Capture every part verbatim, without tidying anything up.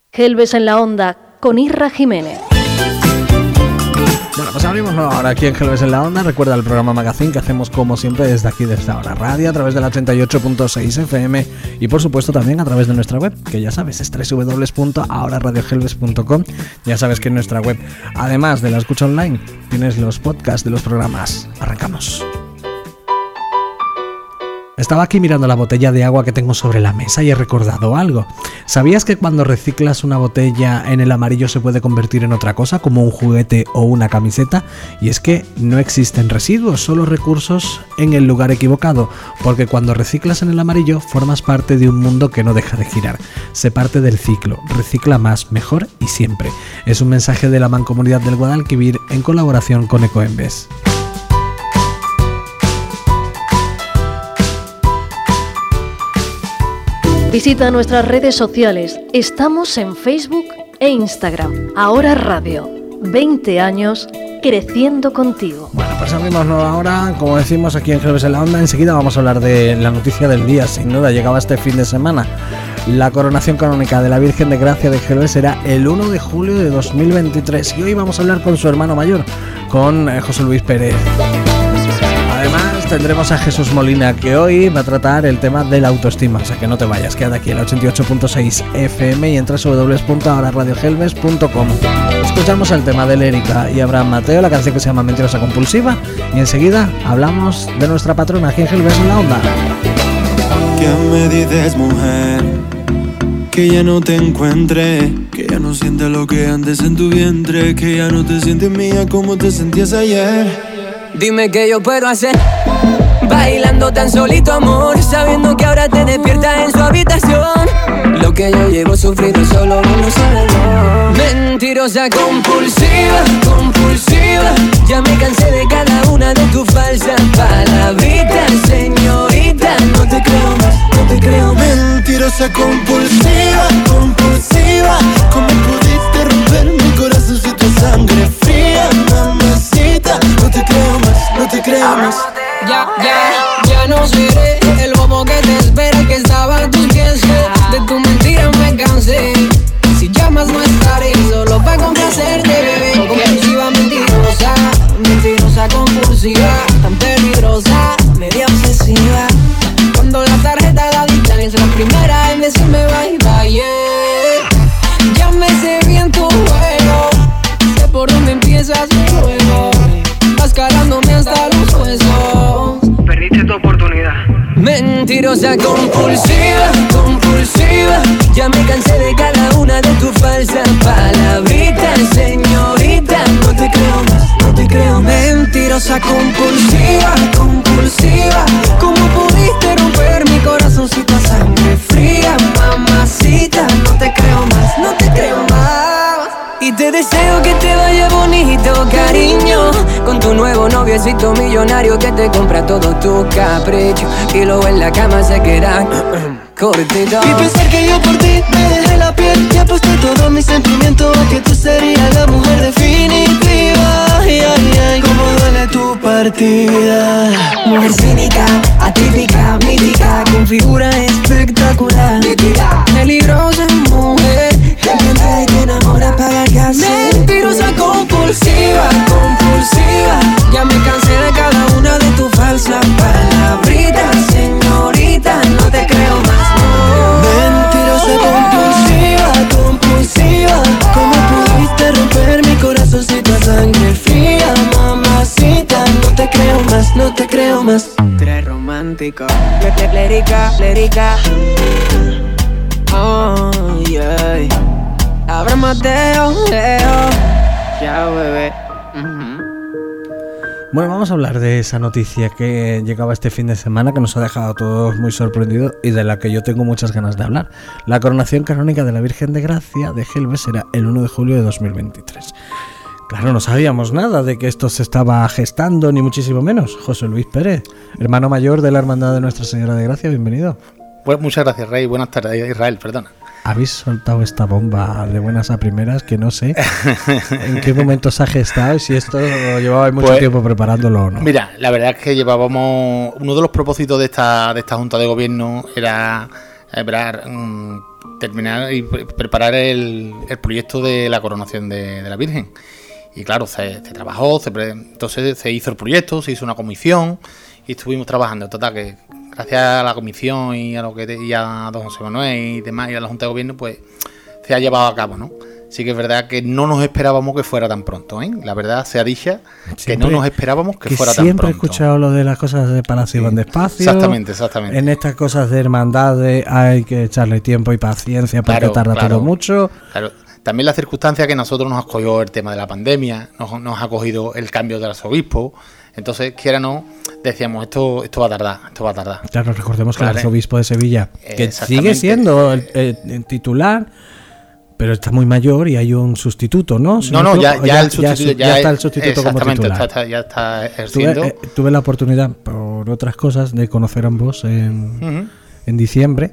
Gelbes en la Onda, con Irra Jiménez. Bueno, pues abrimos ahora aquí en Gelbes en la Onda. Recuerda el programa Magazine que hacemos como siempre desde aquí, desde Ahora Radio, a través de la ochenta y ocho punto seis F M y por supuesto también a través de nuestra web, que ya sabes, es doble u doble u doble u punto ahora radio gelbes punto com. Ya sabes que en nuestra web, además de la escucha online, tienes los podcasts de los programas. Arrancamos. Estaba aquí mirando la botella de agua que tengo sobre la mesa y he recordado algo. ¿Sabías que cuando reciclas una botella en el amarillo se puede convertir en otra cosa, como un juguete o una camiseta? Y es que no existen residuos, solo recursos en el lugar equivocado, porque cuando reciclas en el amarillo formas parte de un mundo que no deja de girar. Sé parte del ciclo, recicla más, mejor y siempre. Es un mensaje de la Mancomunidad del Guadalquivir en colaboración con Ecoembes. Visita nuestras redes sociales. Estamos en Facebook e Instagram. Ahora Radio. veinte años creciendo contigo. Bueno, pues abrimos ahora, como decimos aquí en Gelbes en la Onda. Enseguida vamos a hablar de la noticia del día. Sin duda, llegaba este fin de semana. La coronación canónica de la Virgen de Gracia de Gelbes será el uno de julio de dos mil veintitrés. Y hoy vamos a hablar con su hermano mayor, con eh, José Luis Pérez. Además tendremos a Jesús Molina, que hoy va a tratar el tema de la autoestima, o sea que no te vayas, quédate aquí en la ochenta y ocho punto seis F M y en doble u doble u doble u punto ahora radio gelbes punto com. Escuchamos el tema de Lérica y Abraham Mateo, la canción que se llama Mentirosa Compulsiva, y enseguida hablamos de nuestra patrona aquí en Gelbes en la Onda. ¿Qué me dices, mujer? Que ya no te encuentre, que ya no sientes lo que antes en tu vientre, que ya no te sientes mía como te sentías ayer. Dime qué yo puedo hacer, bailando tan solito, amor, sabiendo que ahora te despiertas en su habitación. Lo que yo llevo sufriendo solo uno lo sabe. Mentirosa compulsiva, compulsiva, ya me cansé de cada una de tus falsas palabritas, señorita, no te creo más, no te creo más. Mentirosa compulsiva, compulsiva, ¿cómo pudiste romper mi corazón si tu sangre fría, mamacita? No te creo más, no te creo más. Ya, ya, ya no seré el bobo que te espera, que estaba a tus pies. De tu mentira me cansé. Si llamas no estaré, solo para complacerte, bebé. Compulsiva, mentirosa, mentirosa compulsiva, tan peligrosa, media obsesiva. Cuando la tarjeta la dictan es la primera en decirme bye bye, yeah. Ya me sé bien tu juego, sé por dónde empiezas luego. Vas calándome hasta los huesos. Perdiste tu oportunidad. Mentirosa compulsiva, compulsiva, ya me cansé de cada una de tus falsas palabritas, señorita, no te creo más, no te creo más. Mentirosa compulsiva, compulsiva, ¿cómo pudiste romper mi corazoncito a sangre fría, mamacita? No te creo más, no te creo más. Y te deseo que te vaya bonito, cariño, con tu nuevo noviecito millonario que te compra todo tu capricho y luego en la cama se queda cortito. Y pensar que yo por ti me dejé la piel y aposté todo mi sentimiento a que tú serías la mujer definitiva. Ay, ay, ay, cómo duele tu partida. Mujer cínica, atípica, mítica, con figura espectacular, nítida, peligrosa mujer, que canta y te enamora para casar. Mentirosa compulsiva, compulsiva, ya me cansé de cada una de tus falsas palabritas, señorita, no te creo más, no. Mentirosa compulsiva, compulsiva, ¿cómo pudiste romper mi corazoncito a sangre fría, mamacita? No te creo más, no te creo más. Tres romántico, lérica, lérica. Oh, yeah. Abraham Mateo, Leo. Chao, bebé. Uh-huh. Bueno, vamos a hablar de esa noticia que llegaba este fin de semana, que nos ha dejado a todos muy sorprendidos y de la que yo tengo muchas ganas de hablar. La coronación canónica de la Virgen de Gracia de Gelbes será el uno de julio de dos mil veintitrés. Claro, no sabíamos nada de que esto se estaba gestando, ni muchísimo menos. José Luis Pérez, hermano mayor de la Hermandad de Nuestra Señora de Gracia, bienvenido. Pues muchas gracias, Rey. Buenas tardes, Israel, perdona. Habéis soltado esta bomba de buenas a primeras que no sé en qué momento se ha gestado y si esto lo llevabais mucho pues, tiempo preparándolo o no. Mira, la verdad es que llevábamos... Uno de los propósitos de esta, de esta Junta de Gobierno era... era um, terminar y pre- preparar el, el proyecto de la coronación de, de la Virgen. Y claro, se, se trabajó, se pre- entonces se hizo el proyecto, se hizo una comisión y estuvimos trabajando. Total, que gracias a la comisión y a lo que te- y a don José Manuel y demás y a la Junta de Gobierno, pues se ha llevado a cabo, ¿no? Sí que es verdad que no nos esperábamos que fuera tan pronto, ¿eh? La verdad sea dicha, que Siempre- no nos esperábamos que, que fuera tan siempre pronto. he escuchado lo de las cosas de palacio Sí. van despacio. Exactamente, exactamente. En estas cosas de hermandades hay que echarle tiempo y paciencia porque Claro, tarda claro. todo mucho. Claro, también la circunstancia que nosotros nos acogió el tema de la pandemia, nos, nos ha cogido el cambio del arzobispo, entonces, quiera o no, decíamos, esto esto va a tardar, esto va a tardar. Claro, recordemos que Claro. el arzobispo de Sevilla, que Exactamente. sigue siendo el, el- el titular, pero está muy mayor y hay un sustituto, ¿no? Si No, no, me ya, equivoco, ya, el sustituto, ya está el sustituto como exactamente, titular. está- está- ya está Tuve, ejerciendo. eh, tuve la oportunidad, por otras cosas, de conocer a ambos en, Ujú. en diciembre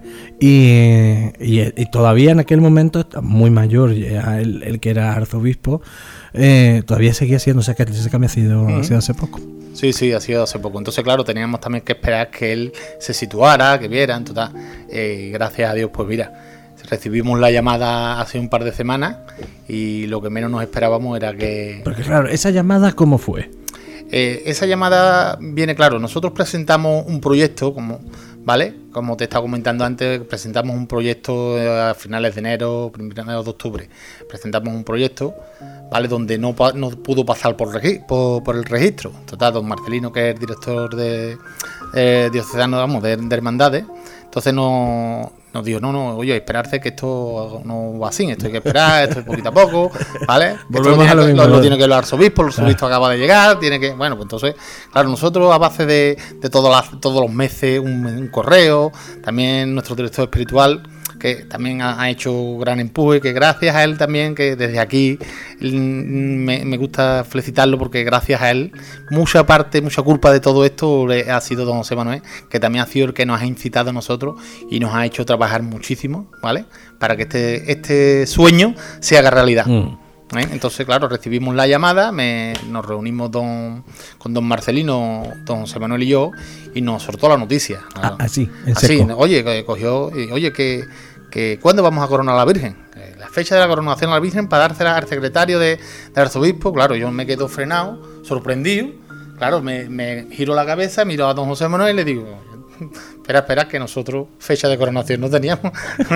y, y- y todavía en aquel momento, está muy mayor ya el, el que era arzobispo, eh, todavía seguía siendo, o sea que ese cambio ha sido, ha sido hace poco. Sí, sí, ha sido hace poco. Entonces, claro, teníamos también que esperar que él se situara, que viera, en total. Eh, gracias a Dios, pues mira, recibimos la llamada hace un par de semanas y lo que menos nos esperábamos era que... Porque claro, esa llamada, ¿cómo fue? Eh, esa llamada viene, claro, nosotros presentamos un proyecto, como, ¿vale? Como te estaba comentando antes, presentamos un proyecto eh, a finales de enero, primeros de octubre. Presentamos un proyecto, ¿vale? Donde no, pa- no pudo pasar por, regi- por, por el registro. Total, don Marcelino, que es el director de eh, diocesano, vamos, de, de hermandades, entonces no... Nos dijo, no, no, oye, esperarse que esto no va así, esto hay que esperar, esto es poquito a poco, ¿vale? Volvemos Esto a lo tiene que- mismo, lo, lo ¿no? tiene que el arzobispo, el arzobispo acaba de llegar, tiene que, bueno, pues entonces, claro, nosotros a base de, de todas las- todos los meses un, un correo, también nuestro director espiritual, que también ha, ha hecho gran empuje, que gracias a él también, que desde aquí mm, me, me gusta felicitarlo porque gracias a él, mucha parte, mucha culpa de todo esto le ha sido don José Manuel, que también ha sido el que nos ha incitado a nosotros y nos ha hecho trabajar muchísimo, ¿vale? Para que este, este sueño se haga realidad. Mm. ¿Eh? Entonces, claro, recibimos la llamada, me, nos reunimos don, con don Marcelino, don José Manuel y yo, y nos soltó la noticia. Ah, así, en Así, seco. oye, que cogió, y, oye, que, que ¿cuándo vamos a coronar a la Virgen? Eh, La fecha de la coronación a la Virgen para dársela al secretario de, del arzobispo. Claro, yo me quedo frenado, sorprendido. Claro, me, me giro la cabeza, miro a don José Manuel y le digo, espera, espera, que nosotros fecha de coronación no teníamos.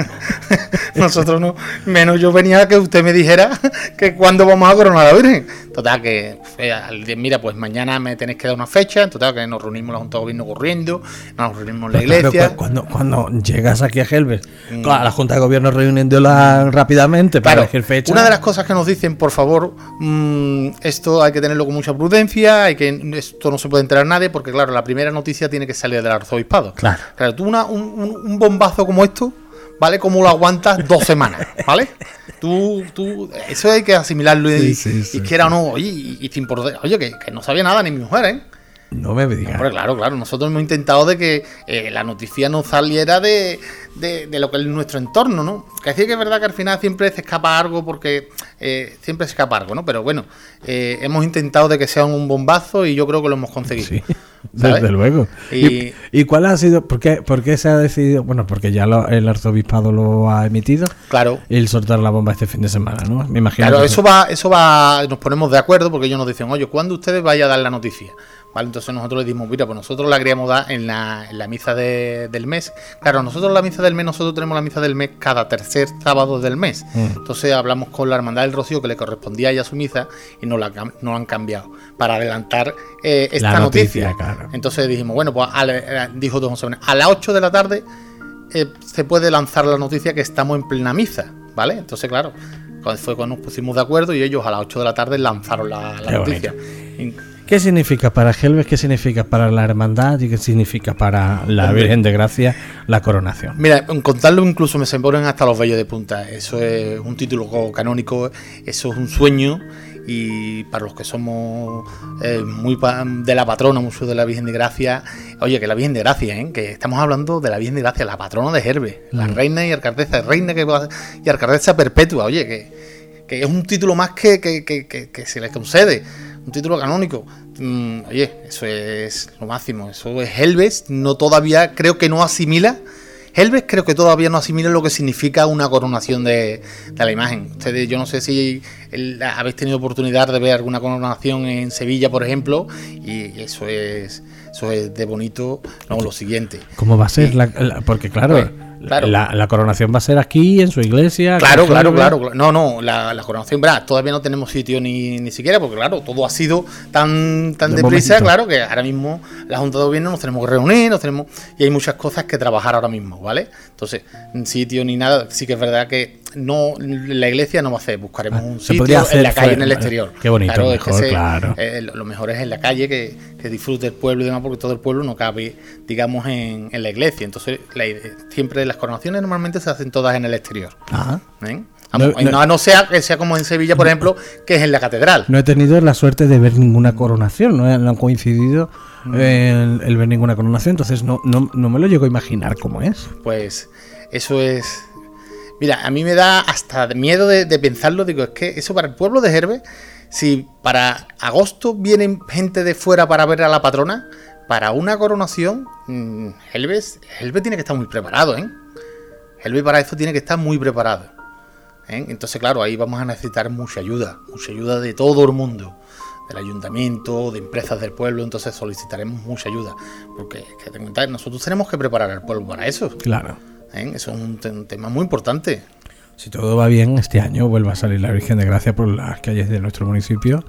Nosotros no, menos yo venía a que usted me dijera que cuándo vamos a coronar a la Virgen. Total, que eh, al día, mira, pues mañana me tenéis que dar una fecha. Total, que nos reunimos la Junta de Gobierno corriendo, nos reunimos en la Pero claro, iglesia. cu- cuando, cuando llegas aquí a Helves, claro, la Junta de Gobierno reuniéndola rápidamente para Claro, elegir fecha. una de las cosas que nos dicen, por favor, mmm, esto hay que tenerlo con mucha prudencia, hay que esto no se puede enterar nadie, porque claro, la primera noticia tiene que salir del arzobispado. Claro. Claro, tú una, un, un- un bombazo como esto, ¿vale? ¿Cómo lo aguantas dos semanas? ¿Vale? Tú, tú, eso hay que asimilarlo y, Sí, sí, sí, y quiera o no, oye, y, y sin por- oye, que, que no sabía nada ni mi mujer, ¿eh? No me digas. Hombre, claro, claro. Nosotros hemos intentado de que eh, la noticia no saliera de, de, de lo que es nuestro entorno, ¿no? Que sí que es verdad que al final siempre se escapa algo porque eh, siempre se escapa algo, ¿no? Pero bueno, eh, hemos intentado de que sea un bombazo y yo creo que lo hemos conseguido. Sí, ¿sabes? desde luego. Y- ¿Y, y cuál ha sido? ¿Por qué, por qué se ha decidido? Bueno, porque ya lo- el arzobispado lo ha emitido. Claro. El soltar la bomba este fin de semana, ¿no? Me imagino. Claro, que eso va, eso va, nos ponemos de acuerdo porque ellos nos dicen, oye, ¿cuándo ustedes vayan a dar la noticia? Vale, entonces nosotros les dimos, mira, pues nosotros la queríamos dar en la, en la misa de- del mes. Claro, nosotros la misa del mes, nosotros tenemos la misa del mes cada tercer sábado del mes. Mm. Entonces hablamos con la Hermandad del Rocío que le correspondía a ella su misa y nos la cam- nos la han cambiado para adelantar eh, esta La noticia. noticia, claro. Entonces dijimos, bueno, pues a la- dijo don José Manuel, a las ocho de la tarde eh, se puede lanzar la noticia que estamos en plena misa, ¿vale? Entonces, claro, fue cuando nos pusimos de acuerdo y ellos a las ocho de la tarde lanzaron la, la Qué noticia. Y- ¿Qué significa para Helves? ¿Qué significa para la hermandad? ¿Y qué significa para la Hombre. Virgen de Gracia la coronación? Mira, en contarlo incluso me se ponen hasta los vellos de punta. Eso es un título canónico, eso es un sueño y para los que somos eh, muy pa- de la patrona, mucho de la Virgen de Gracia, oye, que la Virgen de Gracia, ¿eh? Que estamos hablando de la Virgen de Gracia, la patrona de Herves, la Mm. reina y alcaldesa, reina que va- y alcaldesa perpetua, oye, que, que es un título más que, que, que, que, que se le concede, un título canónico. Mm, oye, eso es lo máximo, eso es Helves, no todavía creo que no asimila Helves creo que todavía no asimila lo que significa una coronación de, de la imagen. Ustedes, yo no sé si el, habéis tenido oportunidad de ver alguna coronación en Sevilla, por ejemplo, y eso es eso es de bonito, no, lo siguiente. ¿Cómo va a ser? Y, la, la, porque claro, pues, claro. La, la coronación va a ser aquí, en su iglesia. Claro, claro, claro, claro. No, no, la, la coronación, ¿verdad? Todavía no tenemos sitio ni, ni siquiera, porque claro, todo ha sido tan, tan de deprisa, momento. claro, que ahora mismo la Junta de Gobierno nos tenemos que reunir, nos tenemos y hay muchas cosas que trabajar ahora mismo, ¿vale? Entonces, sitio ni nada, sí que es verdad que no, la iglesia no va a hacer, buscaremos Ah, un se podría sitio hacer en la calle, fuera, en el exterior. Qué bonito, claro, mejor, es que se, claro. eh, lo, lo mejor es en la calle, que, que disfrute el pueblo y demás, porque todo el pueblo no cabe, digamos, en, en la iglesia. Entonces, la, siempre las coronaciones normalmente se hacen todas en el exterior. Ajá. ¿Eh? No, No, no, no, no sea que sea como en Sevilla, por ejemplo, que es en la catedral. No he tenido la suerte de ver ninguna coronación, no, he, no han coincidido el, el ver ninguna coronación, entonces no, no, no me lo llego a imaginar cómo es. Pues eso es... Mira, a mí me da hasta miedo de, de pensarlo, digo, es que eso para el pueblo de Herbe, si para agosto vienen gente de fuera para ver a la patrona, para una coronación, mmm, Helves, Helve tiene que estar muy preparado, ¿eh? Helve para eso tiene que estar muy preparado, ¿eh? Entonces, claro, ahí vamos a necesitar mucha ayuda, mucha ayuda de todo el mundo, del ayuntamiento, de empresas del pueblo, entonces solicitaremos mucha ayuda, porque que te cuenta, nosotros tenemos que preparar al pueblo para eso. Claro. ¿Eh? Eso es un, te un tema muy importante. Si todo va bien, este año vuelva a salir la Virgen de Gracia por las calles de nuestro municipio.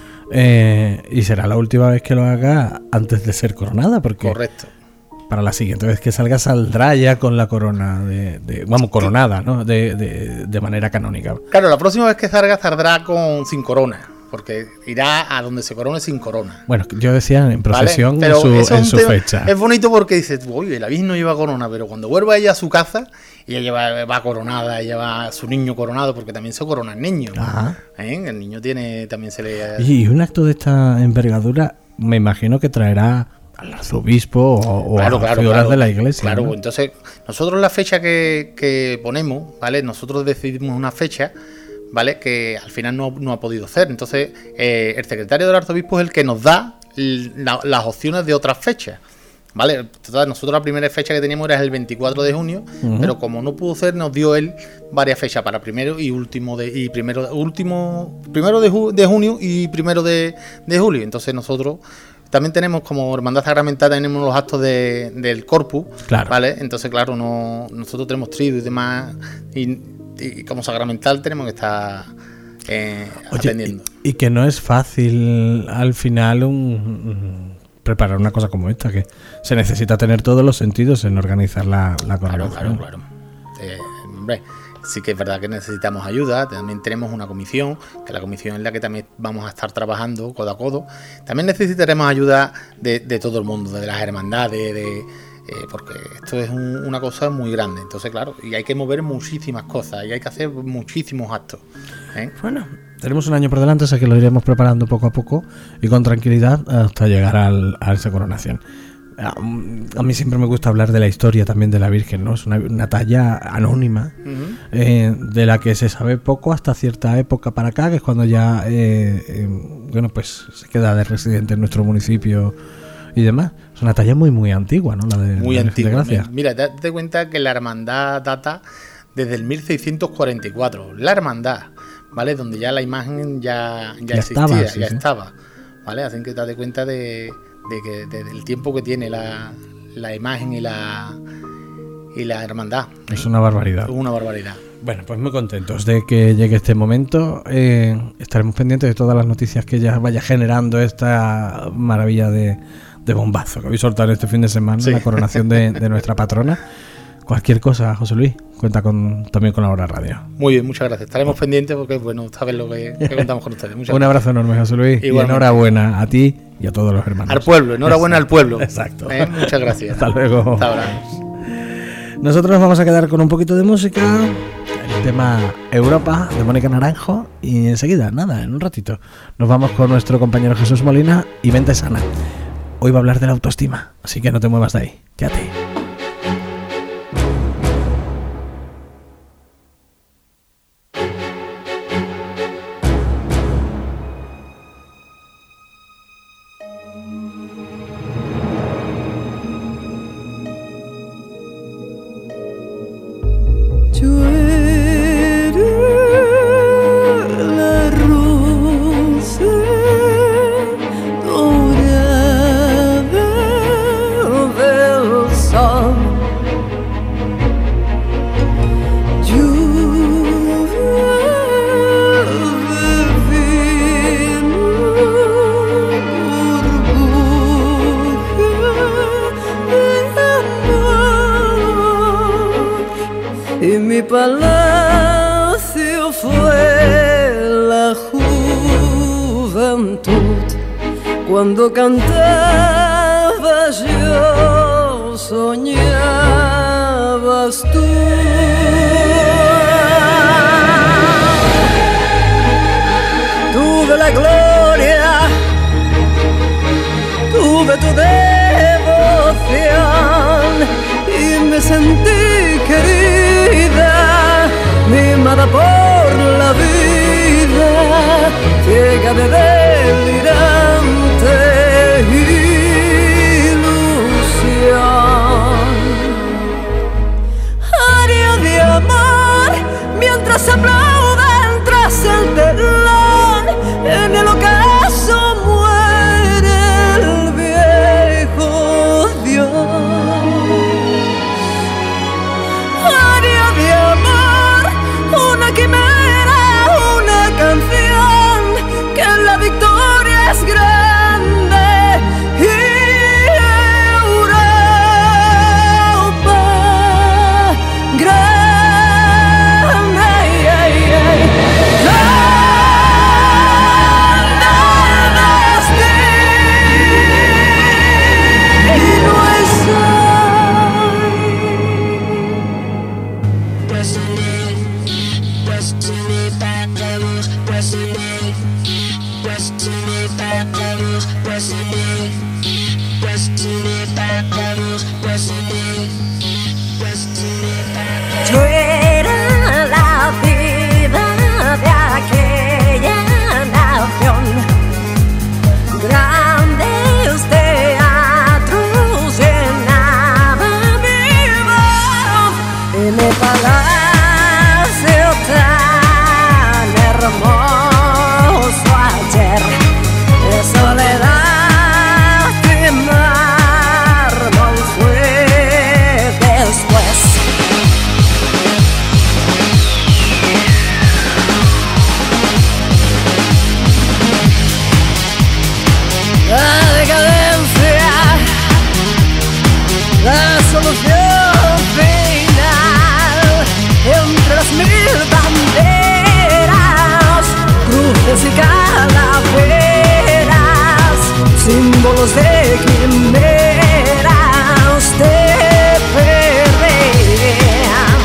Eh, y será la última vez que lo haga antes de ser coronada, porque Correcto. para la siguiente vez que salga saldrá ya con la corona de, de vamos, coronada, ¿no? De, de, de manera canónica. Claro, la próxima vez que salga saldrá con sin corona, porque irá a donde se corone sin corona. Bueno, yo decía en procesión, ¿vale? en su, eso en es su tema, fecha. Es bonito porque dices, oye, la Virgen no lleva corona, pero cuando vuelva ella a su casa, ella lleva, va coronada, ella va a su niño coronado, porque también se corona el niño. Ajá. ¿Eh? El niño tiene, también se le... Y un acto de esta envergadura, me imagino que traerá al arzobispo o, o Claro, a claro, figuras claro. de la iglesia. Claro, ¿no? pues entonces, nosotros la fecha que, que ponemos, ¿vale? Nosotros decidimos una fecha, ¿vale? Que al final no, no ha podido hacer. Entonces, eh, el secretario del arzobispo es el que nos da la, las opciones de otras fechas, ¿vale? Entonces, nosotros la primera fecha que teníamos era el veinticuatro de junio, uh-huh. pero como no pudo ser, nos dio él varias fechas para primero y último de y primero último primero de, ju, de junio y primero de, de julio. Entonces nosotros también tenemos como Hermandad Sacramental, tenemos los actos de, del Corpus, claro. ¿vale? Entonces, claro, no nosotros tenemos trido y demás, y, y como sacramental tenemos que estar eh, Oye, atendiendo. Y, y que no es fácil al final un, un, preparar una cosa como esta, que se necesita tener todos los sentidos en organizar la, la coronación. Claro, claro, claro. Eh, hombre, sí que es verdad que necesitamos ayuda. También tenemos una comisión, que la comisión es la que también vamos a estar trabajando codo a codo. También necesitaremos ayuda de, de todo el mundo, de las hermandades, de, eh, porque esto es un, una cosa muy grande. Entonces, claro, y hay que mover muchísimas cosas y hay que hacer muchísimos actos, ¿eh? Bueno, tenemos un año por delante, así que lo iremos preparando poco a poco y con tranquilidad hasta llegar al, a esa coronación. A mí siempre me gusta hablar de la historia también de la Virgen, ¿no? Es una, una talla anónima, uh-huh. eh, de la que se sabe poco hasta cierta época para acá, que es cuando ya eh, eh, bueno, pues se queda de residente en nuestro municipio y demás. Es una talla muy muy antigua, ¿no? La de muy la antigua. De Gracia. Mira, date cuenta que la hermandad data desde el mil seiscientos cuarenta y cuatro. La hermandad, ¿vale? Donde ya la imagen ya, ya, ya existía, estaba, sí, ya sí. estaba, ¿vale? Así que date cuenta de de que desde el tiempo que tiene la, la imagen y la y la hermandad. Es una barbaridad. Es una barbaridad. Bueno, pues muy contentos de que llegue este momento. Eh, estaremos pendientes de todas las noticias que ya vaya generando esta maravilla de, de bombazo que habéis soltado este fin de semana, sí. La coronación de, de nuestra patrona. Cualquier cosa, José Luis, cuenta con también con la Hora Radio. Muy bien, muchas gracias. Estaremos oh. pendientes porque, bueno, sabes lo que, que contamos con ustedes. Muchas Un abrazo gracias. enorme, José Luis. Igualmente. Y enhorabuena a ti y a todos los hermanos. Al pueblo, enhorabuena al pueblo. Exacto. ¿Eh? Muchas gracias. Hasta luego. Hasta ahora. Nosotros nos vamos a quedar con un poquito de música, el tema Europa de Mónica Naranjo, y enseguida, nada, en un ratito, nos vamos con nuestro compañero Jesús Molina y Mente Sana. Hoy va a hablar de la autoestima, así que no te muevas de ahí, quédate. palacio fue la juventud. Cuando cantabas yo soñabas tú. Tuve la gloria, tuve tu devoción y me sentí querida, mimada por la vida, ciega de delirante ilusión. Aria de amor mientras aplauden tras el telón, en el ocaso muere el viejo Dios. Aria de amor, una quimera, una canción, que la victoria es grande y Europa grande. Ay, ay, ay. Yo era la vida de aquella nación, grandes teatros llenaban mi voz, en el palacio tan hermoso ayer, de soledad y mármol fue después. La decadencia, la solución final, entre las mil banderas, cruces y calaveras, símbolos de quimeras te perrean.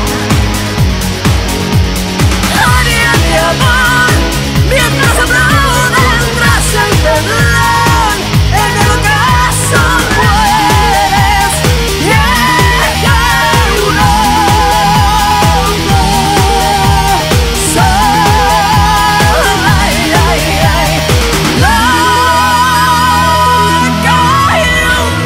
Aria de amor, mientras aplauden tras el telón, en el ocaso mueres, vieja Europa. Sola, ay, ay, ay, loca y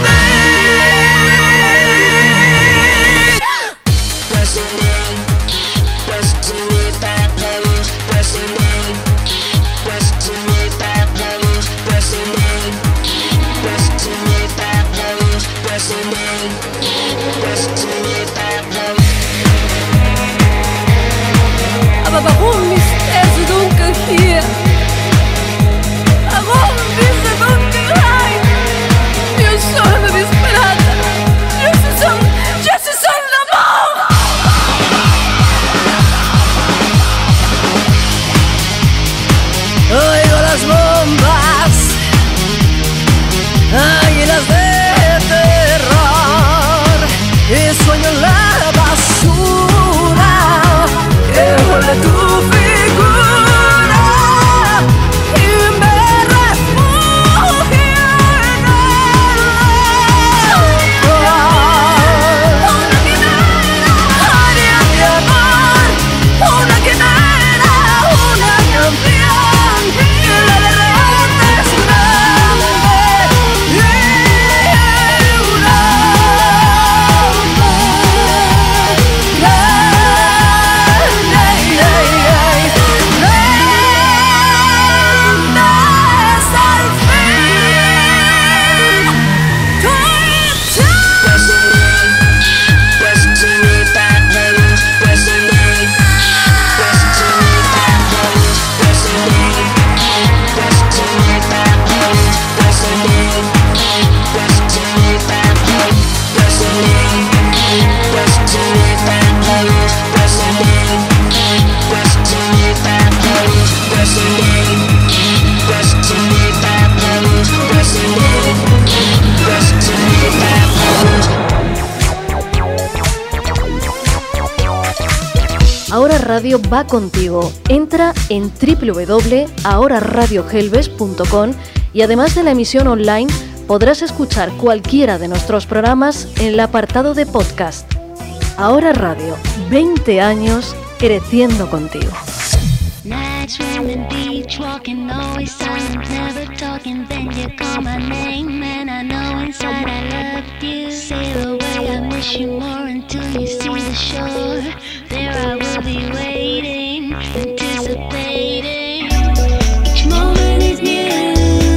Ahora Radio va contigo. Entra en doble u doble u doble punto ahora radio gelbes punto com y además de la emisión online podrás escuchar cualquiera de nuestros programas en el apartado de podcast. Ahora Radio, veinte años creciendo contigo. Nights on the beach, walking, always silent, never talking. Then you call my name, and I know inside I love you. Sail away, I miss you more until you see the shore. There I will be waiting, anticipating. Each moment is new.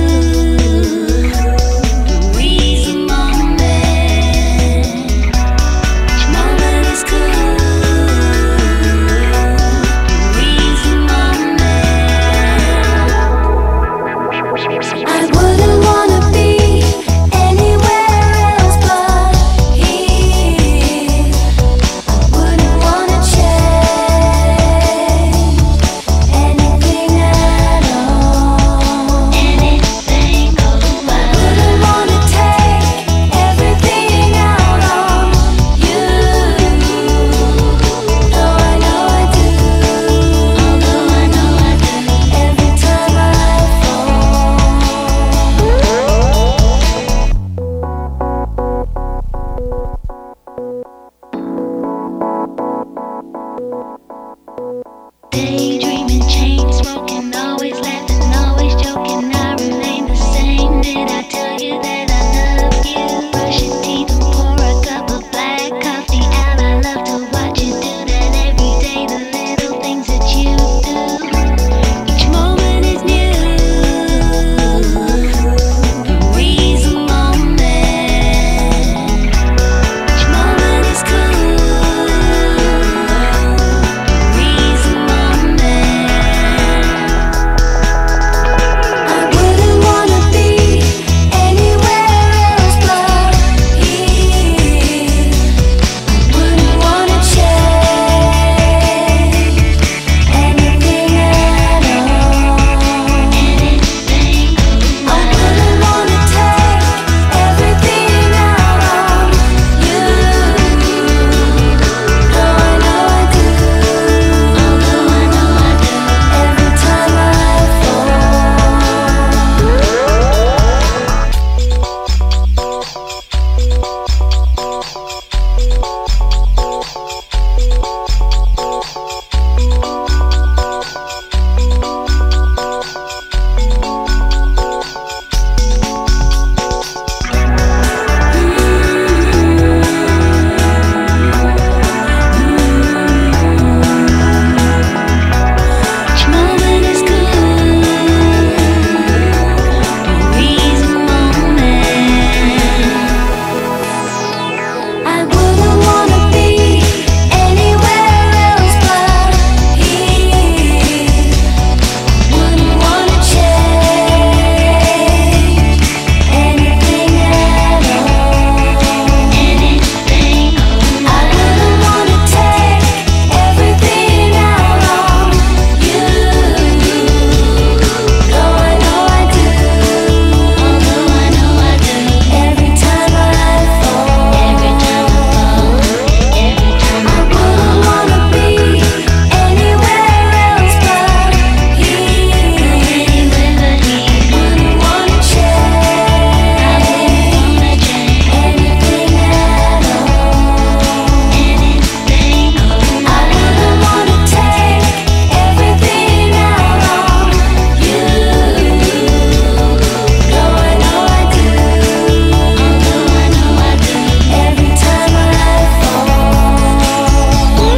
Breeze a moment. Each moment is cool. I wouldn't wanna be anywhere else but here. I wouldn't wanna change anything at all. Anything I wouldn't wanna take everything out on you. Though I know I do. Although I know I do. Every time I daydreaming, chain smoking, always laughing, always joking. I remain the same. Did I tell you that I love you? Brush your teeth and pour a cup of black coffee out. I love to watch you do that every day. The little things that you do. Each moment is new. Breeze a moment. Each moment is cool. Breeze a moment. I wouldn't wanna be anywhere else but here. I wouldn't wanna change anything at all. Anything. I wouldn't wanna take everything out on you. Though I know I do. Although I know I do. Every time I fall. Each moment is cool. Breeze a moment. I wouldn't wanna be anywhere else but here. Wouldn't wanna change anything at all. Anything. I wouldn't wanna take everything out on you. Though I know I do. Although I know I do. Every time I fall. Every time I fall. Every time I wouldn't wanna be anywhere else but here. Wouldn't wanna change anything at all. Anything. I wouldn't wanna take everything out on you. Though I know I do. Although I know I do. Every time I fall.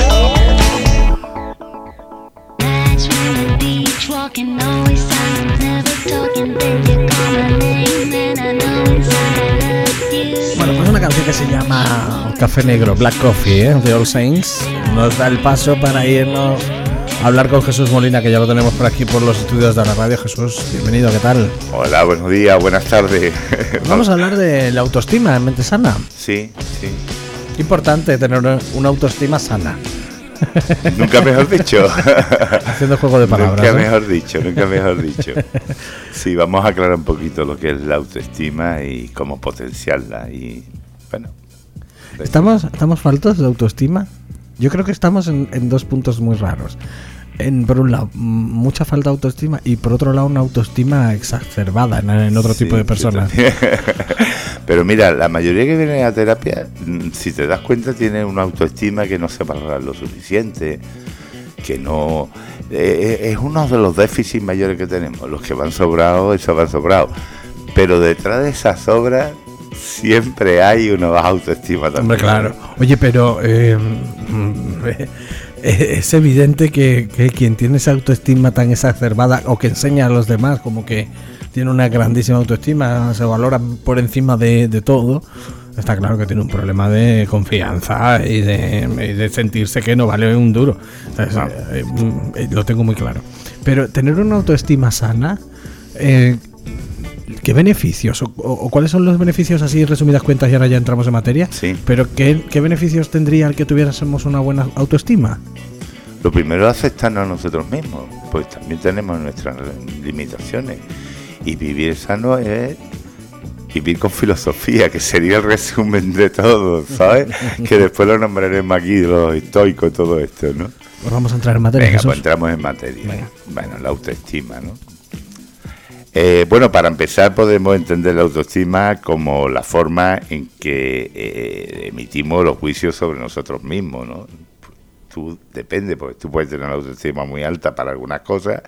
Nights on the beach, walking, always silent, never talking. Then you call my name, and I know inside I love you. Bueno, pues una canción que se llama Café Negro, Black Coffee, ¿eh? de All Saints. Nos da el paso para irnos a hablar con Jesús Molina, que ya lo tenemos por aquí por los estudios de la radio. Jesús, bienvenido, ¿qué tal? Hola, buenos días, buenas tardes. Vamos a hablar de la autoestima en mente sana. Sí, sí. Qué importante tener una autoestima sana. Nunca mejor dicho. Haciendo juego de palabras. Nunca ¿eh? mejor dicho, nunca mejor dicho. Sí, vamos a aclarar un poquito lo que es la autoestima y cómo potenciarla. Y bueno. ¿Estamos, ¿Estamos faltos de autoestima? Yo creo que estamos en, en dos puntos muy raros. En, por un lado, mucha falta de autoestima y por otro lado una autoestima exacerbada en, en otro sí, tipo de personas. Sí, pero mira, la mayoría que viene a terapia, si te das cuenta, tiene una autoestima que no se valora lo suficiente, que no... Eh, es uno de los déficits mayores que tenemos. Los que van sobrados, esos van sobrados. Pero detrás de esa sobra siempre hay una baja autoestima también. Hombre, claro. Oye, pero... Eh, es evidente que, que quien tiene esa autoestima tan exacerbada o que enseña a los demás como que tiene una grandísima autoestima, se valora por encima de, de todo, está claro que tiene un problema de confianza y de, y de sentirse que no vale un duro. ¿Sabes? No. Eh, eh, lo tengo muy claro. Pero tener una autoestima sana, eh, ¿qué beneficios? O, o cuáles son los beneficios, así resumidas cuentas, y ahora ya entramos en materia? Sí. Pero ¿qué, qué beneficios tendría el que tuviésemos una buena autoestima? Lo primero es aceptarnos a nosotros mismos, pues también tenemos nuestras limitaciones. Y vivir sano es vivir con filosofía, que sería el resumen de todo, ¿sabes? Que después lo nombraremos aquí, los estoicos y todo esto, ¿no? Pues vamos a entrar en materia. Venga, pues entramos en materia. Venga. Bueno, la autoestima, ¿no? Eh, bueno, para empezar podemos entender la autoestima como la forma en que eh, emitimos los juicios sobre nosotros mismos, ¿no? Tú depende, porque tú puedes tener una autoestima muy alta para algunas cosas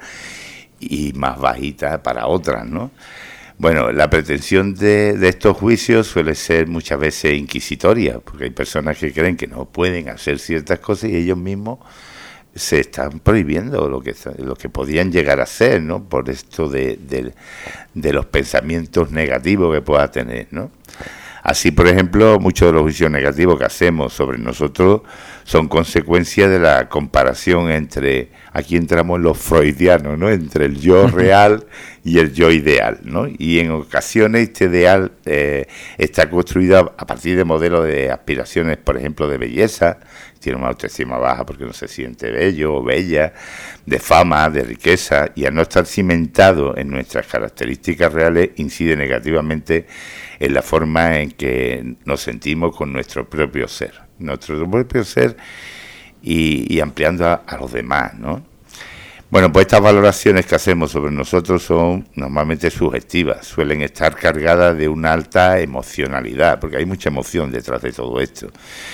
y más bajita para otras, ¿no? Bueno, la pretensión de, de estos juicios suele ser muchas veces inquisitoria, porque hay personas que creen que no pueden hacer ciertas cosas y ellos mismos se están prohibiendo lo que lo que podían llegar a ser, ¿no? Por esto de, de, de los pensamientos negativos que pueda tener, ¿no? Así, por ejemplo, muchos de los juicios negativos que hacemos sobre nosotros son consecuencia de la comparación entre, aquí entramos los freudianos, ¿no? Entre el yo real y el yo ideal, ¿no? Y en ocasiones este ideal eh, está construido a partir de modelos de aspiraciones, por ejemplo, de belleza. Tiene una autoestima baja porque no se siente bello o bella, de fama, de riqueza, y al no estar cimentado en nuestras características reales, incide negativamente en la forma en que nos sentimos con nuestro propio ser, nuestro propio ser y, y ampliando a, a los demás, ¿no? Bueno, pues estas valoraciones que hacemos sobre nosotros son normalmente subjetivas, suelen estar cargadas de una alta emocionalidad, porque hay mucha emoción detrás de todo esto.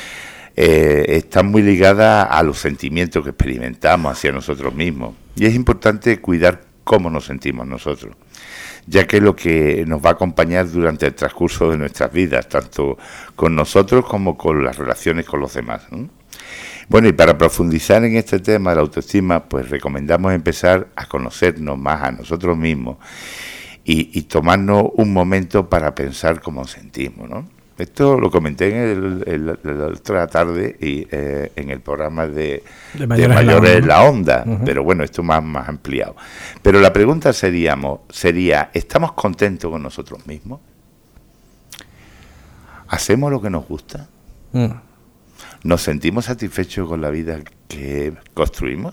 Eh, están muy ligadas a los sentimientos que experimentamos hacia nosotros mismos. Y es importante cuidar cómo nos sentimos nosotros, ya que es lo que nos va a acompañar durante el transcurso de nuestras vidas, tanto con nosotros como con las relaciones con los demás, ¿no? Bueno, y para profundizar en este tema de la autoestima, pues recomendamos empezar a conocernos más a nosotros mismos y, y tomarnos un momento para pensar cómo sentimos, ¿no? Esto lo comenté en el, el, el, la otra tarde y eh, en el programa de, de Mayores, de Mayores en la Onda, uh-huh. Pero bueno, esto más, más ampliado. Pero la pregunta seríamos, sería, ¿estamos contentos con nosotros mismos? ¿Hacemos lo que nos gusta? Uh. ¿Nos sentimos satisfechos con la vida que construimos?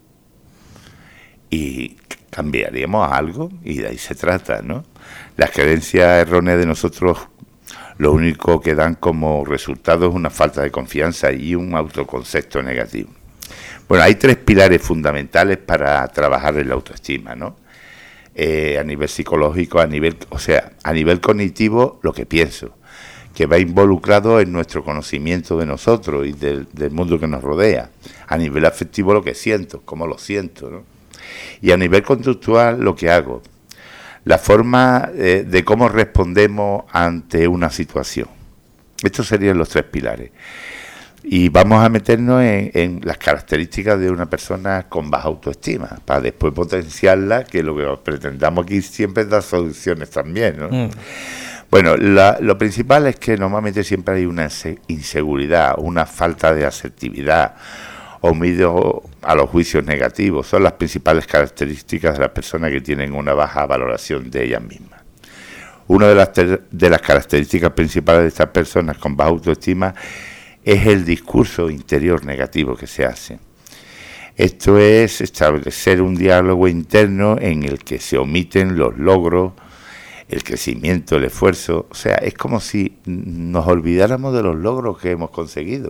¿Y cambiaríamos algo? Y de ahí se trata, ¿no? Las creencias erróneas de nosotros lo único que dan como resultado es una falta de confianza y un autoconcepto negativo. Bueno, hay tres pilares fundamentales para trabajar en la autoestima, ¿no? Eh, a nivel psicológico, a nivel, o sea, a nivel cognitivo, lo que pienso, que va involucrado en nuestro conocimiento de nosotros y del, del mundo que nos rodea. A nivel afectivo, lo que siento, cómo lo siento, ¿no? Y a nivel conductual, lo que hago. La forma eh, de cómo respondemos ante una situación. Estos serían los tres pilares. Y vamos a meternos en, en las características de una persona con baja autoestima, para después potenciarla, que lo que pretendamos aquí siempre es dar soluciones también, ¿no? Mm. Bueno, la, lo principal es que normalmente siempre hay una inseguridad, una falta de asertividad, o miedo a los juicios negativos. Son las principales características de las personas que tienen una baja valoración de ellas mismas. Una de las, ter- de las características principales de estas personas con baja autoestima es el discurso interior negativo que se hace. Esto es establecer un diálogo interno en el que se omiten los logros, el crecimiento, el esfuerzo. O sea, es como si nos olvidáramos de los logros que hemos conseguido.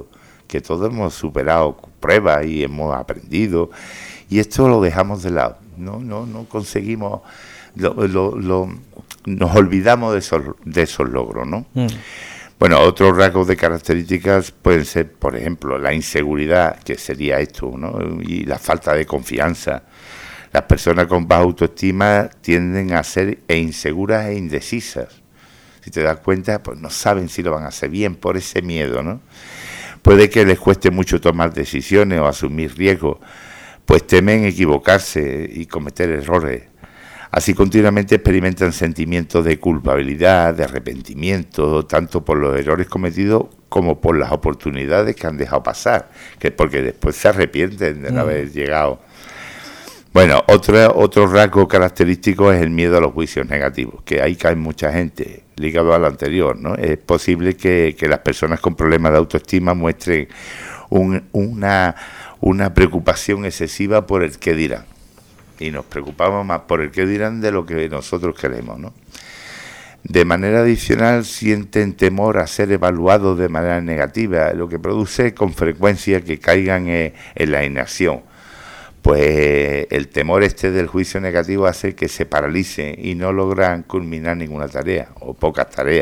que todos hemos superado pruebas y hemos aprendido, y esto lo dejamos de lado, no, no, no conseguimos, lo, lo, lo, nos olvidamos de esos, de esos logros, ¿no? Mm. Bueno, otros rasgos de características pueden ser, por ejemplo, la inseguridad, que sería esto, ¿no? Y la falta de confianza. Las personas con baja autoestima tienden a ser e inseguras e indecisas. Si te das cuenta, pues no saben si lo van a hacer bien por ese miedo, ¿no? Puede que les cueste mucho tomar decisiones o asumir riesgos, pues temen equivocarse y cometer errores. Así continuamente experimentan sentimientos de culpabilidad, de arrepentimiento, tanto por los errores cometidos como por las oportunidades que han dejado pasar, que porque después se arrepienten de no haber llegado. Bueno, otro, otro rasgo característico es el miedo a los juicios negativos, que ahí cae mucha gente, ligado a lo anterior, ¿no? Es posible que, que las personas con problemas de autoestima muestren un, una, una preocupación excesiva por el qué dirán. Y nos preocupamos más por el qué dirán de lo que nosotros queremos, ¿no? De manera adicional, sienten temor a ser evaluados de manera negativa, lo que produce con frecuencia que caigan en, en la inacción. Pues el temor este del juicio negativo hace que se paralicen y no logran culminar ninguna tarea, o pocas tareas.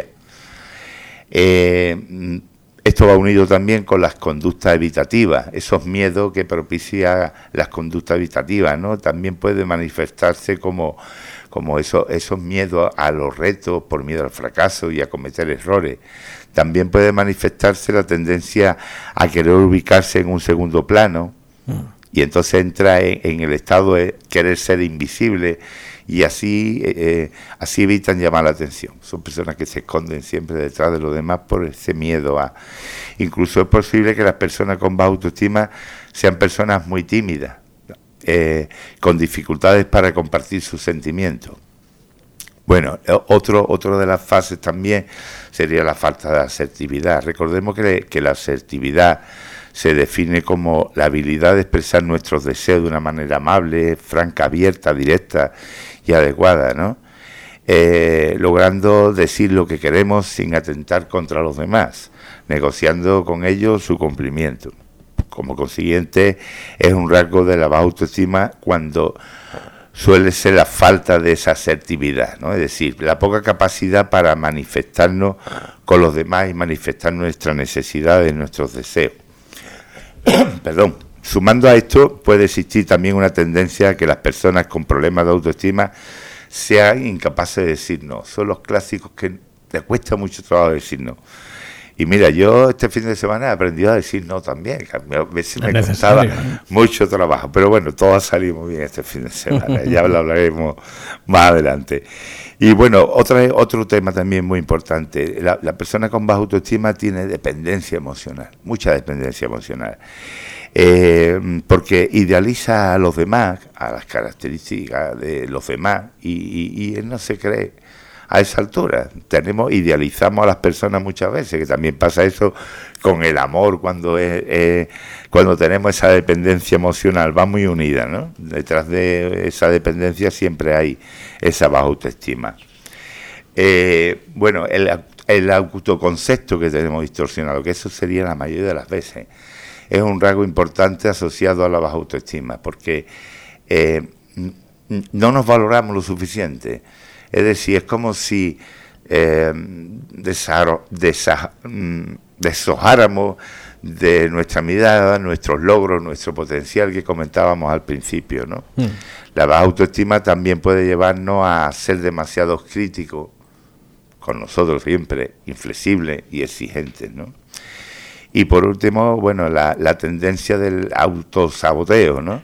Eh, Esto va unido también con las conductas evitativas, esos miedos que propicia las conductas evitativas, ¿no? También puede manifestarse como, como eso, esos miedos a los retos, por miedo al fracaso y a cometer errores. También puede manifestarse la tendencia a querer ubicarse en un segundo plano, mm. y entonces entra en, en el estado de querer ser invisible, y así eh, así evitan llamar la atención. Son personas que se esconden siempre detrás de los demás por ese miedo a... Incluso es posible que las personas con baja autoestima sean personas muy tímidas, eh, con dificultades para compartir sus sentimientos. Bueno, otro, otro de las fases también sería la falta de asertividad. Recordemos que, que la asertividad se define como la habilidad de expresar nuestros deseos de una manera amable, franca, abierta, directa y adecuada, ¿no? Eh, logrando decir lo que queremos sin atentar contra los demás, negociando con ellos su cumplimiento. Como consiguiente, es un rasgo de la baja autoestima cuando suele ser la falta de esa asertividad, ¿no? Es decir, la poca capacidad para manifestarnos con los demás y manifestar nuestras necesidades, nuestros deseos. Perdón. Sumando a esto, puede existir también una tendencia a que las personas con problemas de autoestima sean incapaces de decir no. Son los clásicos que les cuesta mucho trabajo decir no. Y mira, yo este fin de semana he aprendido a decir no también, que a veces me costaba mucho trabajo. Pero bueno, todo ha salido muy bien este fin de semana, ya lo hablaremos más adelante. Y bueno, otra, otro tema también muy importante, la, la persona con baja autoestima tiene dependencia emocional, mucha dependencia emocional. Eh, porque idealiza a los demás, a las características de los demás, y, y, y él no se cree a esa altura. Tenemos, idealizamos a las personas muchas veces, que también pasa eso con el amor, cuando es, eh, cuando tenemos esa dependencia emocional, va muy unida, ¿no? Detrás de esa dependencia siempre hay esa baja autoestima. Eh, bueno, el, el autoconcepto que tenemos distorsionado, que eso sería la mayoría de las veces, es un rasgo importante asociado a la baja autoestima, porque eh, no nos valoramos lo suficiente. Es decir, es como si eh, desharo, desha, deshojáramos de nuestra mirada, nuestros logros, nuestro potencial que comentábamos al principio, ¿no? Mm. La baja autoestima también puede llevarnos a ser demasiado críticos con nosotros siempre, inflexibles y exigentes, ¿no? Y por último, bueno, la, la tendencia del autosaboteo, ¿no?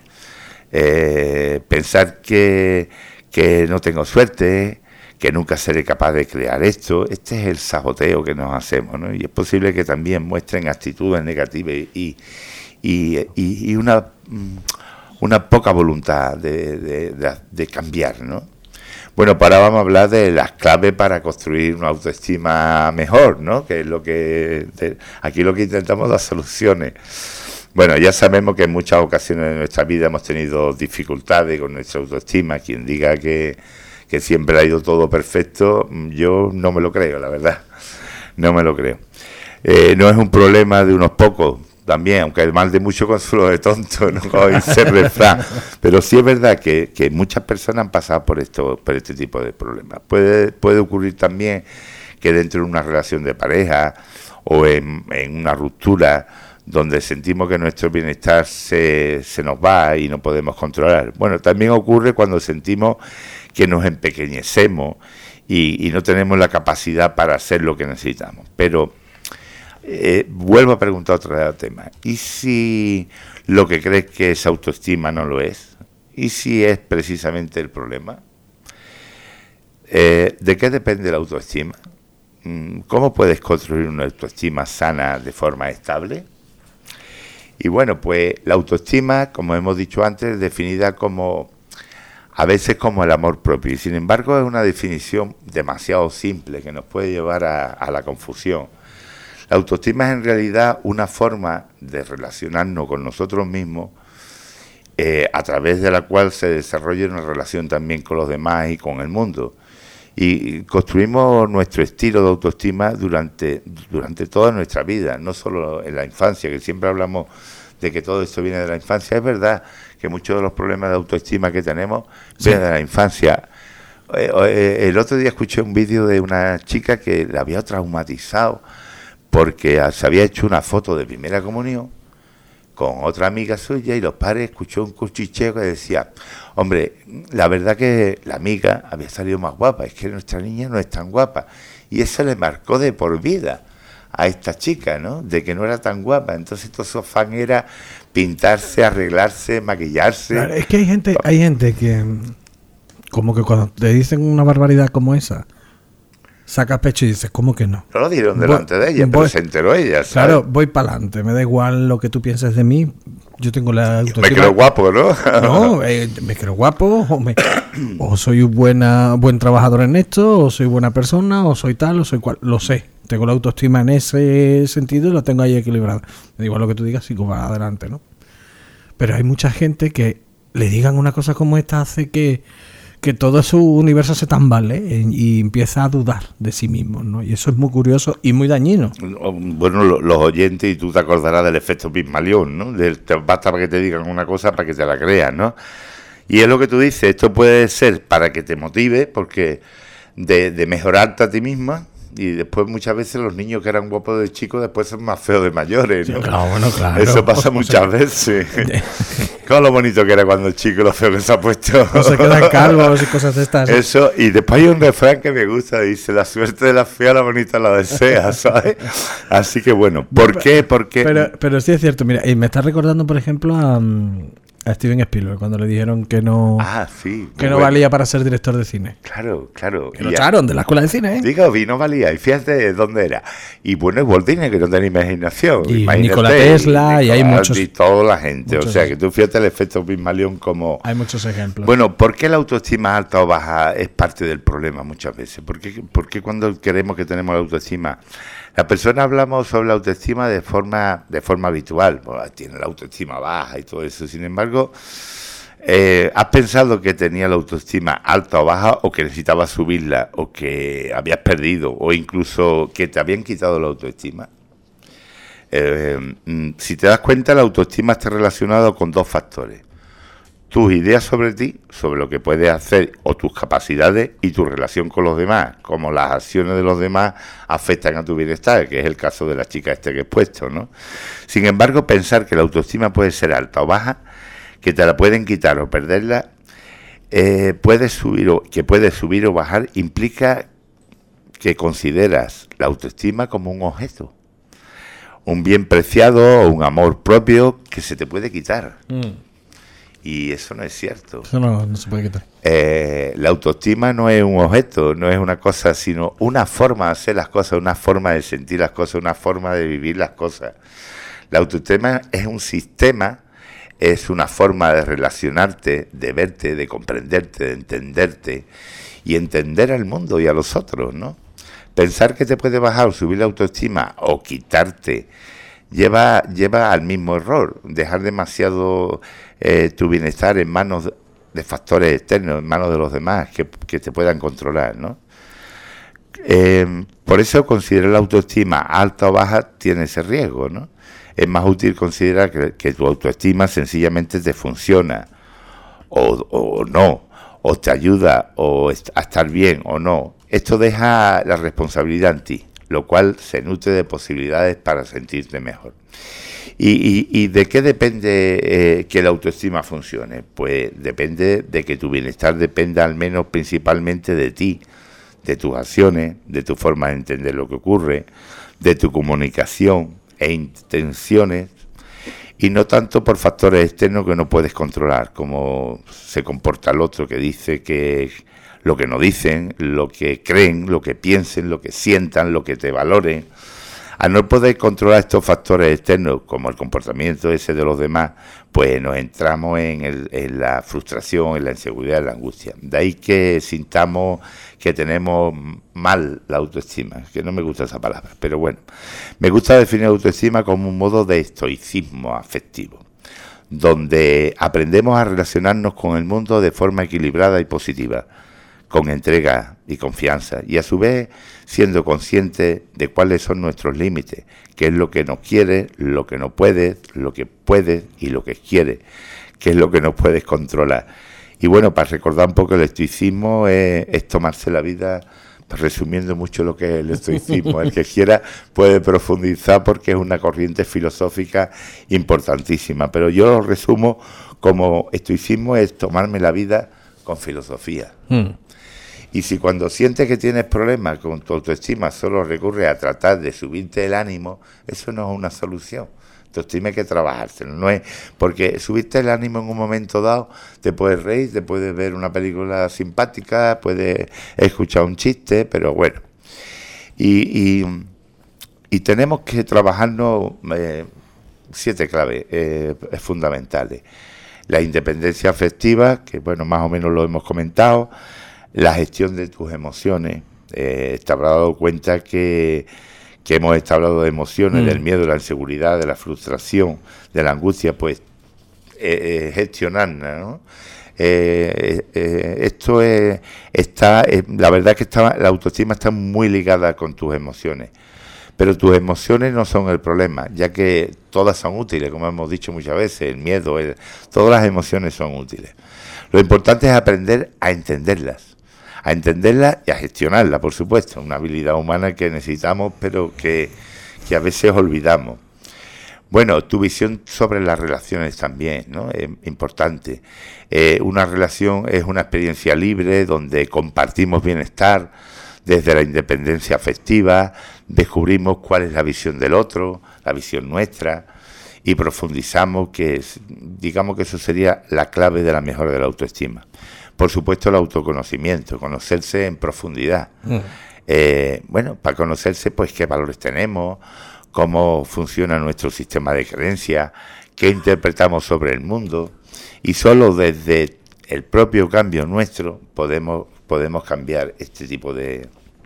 Eh, pensar que, que no tengo suerte, que nunca seré capaz de crear esto, este es el saboteo que nos hacemos, ¿no? Y es posible que también muestren actitudes negativas y, y, y, y una, una poca voluntad de, de, de, de cambiar, ¿no? Bueno, pues ahora vamos a hablar de las claves para construir una autoestima mejor, ¿no? Que es lo que de, aquí lo que intentamos dar soluciones. Bueno, ya sabemos que en muchas ocasiones de nuestra vida hemos tenido dificultades con nuestra autoestima. Quien diga que, que siempre ha ido todo perfecto, yo no me lo creo, la verdad. No me lo creo. Eh, no es un problema de unos pocos, también, aunque el mal de mucho consuelo de tonto, no como dice el refrán. Pero sí es verdad que, que muchas personas han pasado por esto, por este tipo de problemas. Puede, puede ocurrir también que dentro de una relación de pareja o en, en una ruptura donde sentimos que nuestro bienestar se, se nos va y no podemos controlar. Bueno, también ocurre cuando sentimos que nos empequeñecemos y, y no tenemos la capacidad para hacer lo que necesitamos. Pero eh, vuelvo a preguntar otra vez al tema. ¿Y si lo que crees que es autoestima no lo es? ¿Y si es precisamente el problema? Eh, ¿De qué depende la autoestima? ¿Cómo puedes construir una autoestima sana de forma estable? Y bueno, pues la autoestima, como hemos dicho antes, es definida como, a veces como el amor propio. Y sin embargo es una definición demasiado simple que nos puede llevar a, a la confusión. La autoestima es en realidad una forma de relacionarnos con nosotros mismos eh, a través de la cual se desarrolla una relación también con los demás y con el mundo. Y construimos nuestro estilo de autoestima durante, durante toda nuestra vida, no solo en la infancia, que siempre hablamos de que todo esto viene de la infancia. Es verdad que muchos de los problemas de autoestima que tenemos sí. vienen de la infancia. Eh, eh, el otro día escuché un vídeo de una chica que la había traumatizado porque se había hecho una foto de primera comunión con otra amiga suya y los padres escuchó un cuchicheo que decía, hombre, la verdad que la amiga había salido más guapa, es que nuestra niña no es tan guapa. Y eso le marcó de por vida a esta chica, ¿no? De que no era tan guapa. Entonces todo su afán era pintarse, arreglarse, maquillarse. Claro, es que hay gente, hay gente que como que cuando te dicen una barbaridad como esa, sacas pecho y dices, ¿cómo que no? No lo dieron delante voy, de ella, voy, pero se enteró ella, ¿sabes? Claro, voy para adelante, me da igual lo que tú pienses de mí, yo tengo la autoestima. Me creo guapo, ¿no? No, eh, me creo guapo, o, me, o soy un buena, buen trabajador en esto, o soy buena persona, o soy tal, o soy cual, lo sé. Tengo la autoestima en ese sentido y la tengo ahí equilibrada. Me da igual lo que tú digas, sigo para adelante, ¿no? Pero hay mucha gente que le digan una cosa como esta hace que que todo su universo se tambale ¿eh? y empieza a dudar de sí mismo, ¿no? Y eso es muy curioso y muy dañino. Bueno, los oyentes, y tú te acordarás del efecto Pigmalión, ¿no? Del, te basta para que te digan una cosa para que te la creas, ¿no? Y es lo que tú dices, esto puede ser para que te motive, porque de, de mejorarte a ti misma, y después muchas veces los niños que eran guapos de chicos después son más feos de mayores, ¿no? Sí, claro, bueno, claro. Eso pasa muchas veces. Con lo bonito que era cuando el chico, lo feo que se ha puesto. No se quedan calvos y cosas de estas. Eso, y después hay un refrán que me gusta, dice, la suerte de la fea, la bonita la desea, ¿sabes? Así que bueno, ¿por qué? ¿Por qué? Pero, pero sí es cierto, mira, y me está recordando, por ejemplo, a... a Steven Spielberg cuando le dijeron que no ah, sí, que no bueno. valía para ser director de cine. Claro, claro. Que lo echaron de la escuela de cine, ¿eh? Digo, vi, no valía. Y fíjate dónde era. Y bueno, es Walt Disney, que no tiene imaginación. Y Imagínate, Nikola Tesla, y, y hay muchos... Y toda la gente. O sea, ejemplos. que tú fíjate el efecto Pigmalión como... Hay muchos ejemplos. Bueno, ¿por qué la autoestima alta o baja es parte del problema muchas veces? ¿Por qué, por qué cuando queremos que tenemos la autoestima... Las personas hablamos sobre la autoestima de forma de forma habitual, pues, tiene la autoestima baja y todo eso. Sin embargo, eh, ¿has pensado que tenía la autoestima alta o baja, o que necesitabas subirla, o que habías perdido, o incluso que te habían quitado la autoestima? Eh, si te das cuenta, la autoestima está relacionada con dos factores: tus ideas sobre ti, sobre lo que puedes hacer o tus capacidades, y tu relación con los demás, como las acciones de los demás afectan a tu bienestar, que es el caso de la chica este que he puesto, ¿no? Sin embargo, pensar que la autoestima puede ser alta o baja, que te la pueden quitar o perderla, eh, puede subir o, que puede subir o bajar, implica que consideras la autoestima como un objeto, un bien preciado o un amor propio que se te puede quitar. Mm. Y eso no es cierto. Eso no, no se puede quitar. Eh, la autoestima no es un objeto, no es una cosa, sino una forma de hacer las cosas, una forma de sentir las cosas, una forma de vivir las cosas. La autoestima es un sistema, es una forma de relacionarte, de verte, de comprenderte, de entenderte y entender al mundo y a los otros, ¿no? Pensar que te puede bajar o subir la autoestima o quitarte lleva lleva al mismo error, dejar demasiado eh, tu bienestar en manos de, de factores externos, en manos de los demás que, que te puedan controlar, ¿no? Eh, por eso considerar la autoestima alta o baja tiene ese riesgo, ¿no? es más útil considerar que, que tu autoestima sencillamente te funciona o, o no, o te ayuda o est- a estar bien o no. Esto deja la responsabilidad en ti, lo cual se nutre de posibilidades para sentirte mejor. ¿Y, y, y de qué depende eh, que la autoestima funcione? Pues depende de que tu bienestar dependa al menos principalmente de ti, de tus acciones, de tu forma de entender lo que ocurre, de tu comunicación e intenciones, y no tanto por factores externos que no puedes controlar, como se comporta el otro, que dice que lo que no dicen, lo que creen, lo que piensen, lo que sientan, lo que te valoren. Al no poder controlar estos factores externos, como el comportamiento ese de los demás, pues nos entramos en, el, en la frustración, en la inseguridad, en la angustia. De ahí que sintamos que tenemos mal la autoestima, que no me gusta esa palabra, pero bueno, me gusta definir autoestima como un modo de estoicismo afectivo, donde aprendemos a relacionarnos con el mundo de forma equilibrada y positiva, con entrega y confianza, y a su vez siendo conscientes de cuáles son nuestros límites, qué es lo que nos quiere, lo que no puedes, lo que puedes y lo que quieres, qué es lo que no puedes controlar. Y bueno, para recordar un poco el estoicismo es, es tomarse la vida, resumiendo mucho lo que es el estoicismo. El que quiera puede profundizar porque es una corriente filosófica importantísima, pero yo lo resumo como estoicismo es tomarme la vida con filosofía. Mm. Y si cuando sientes que tienes problemas con tu autoestima solo recurres a tratar de subirte el ánimo, eso no es una solución. Tu autoestima hay que trabajárselo, no es porque subirte el ánimo en un momento dado, te puedes reír, te puedes ver una película simpática, puedes escuchar un chiste, pero bueno. Y, y, y tenemos que trabajarnos eh, siete claves eh, fundamentales. La independencia afectiva, que bueno, más o menos lo hemos comentado. La gestión de tus emociones. Eh, te habrás dado cuenta que, que hemos estado hablando de emociones, mm. del miedo, de la inseguridad, de la frustración, de la angustia, pues eh, eh, gestionarla, ¿no? Eh, eh, esto es, está, eh, la verdad es que está, la autoestima está muy ligada con tus emociones, pero tus emociones no son el problema, ya que todas son útiles, como hemos dicho muchas veces, el miedo, el, todas las emociones son útiles. Lo importante es aprender a entenderlas. a entenderla y a gestionarla, por supuesto, una habilidad humana que necesitamos, pero que, que a veces olvidamos. Bueno, tu visión sobre las relaciones también, ¿no? Es importante. Eh, una relación es una experiencia libre donde compartimos bienestar desde la independencia afectiva, descubrimos cuál es la visión del otro, la visión nuestra, y profundizamos, que es, digamos que eso sería la clave de la mejora de la autoestima. Por supuesto, el autoconocimiento, conocerse en profundidad. Mm. Eh, bueno, para conocerse, pues, qué valores tenemos, cómo funciona nuestro sistema de creencias, qué interpretamos sobre el mundo, y solo desde el propio cambio nuestro podemos, podemos cambiar este tipo de,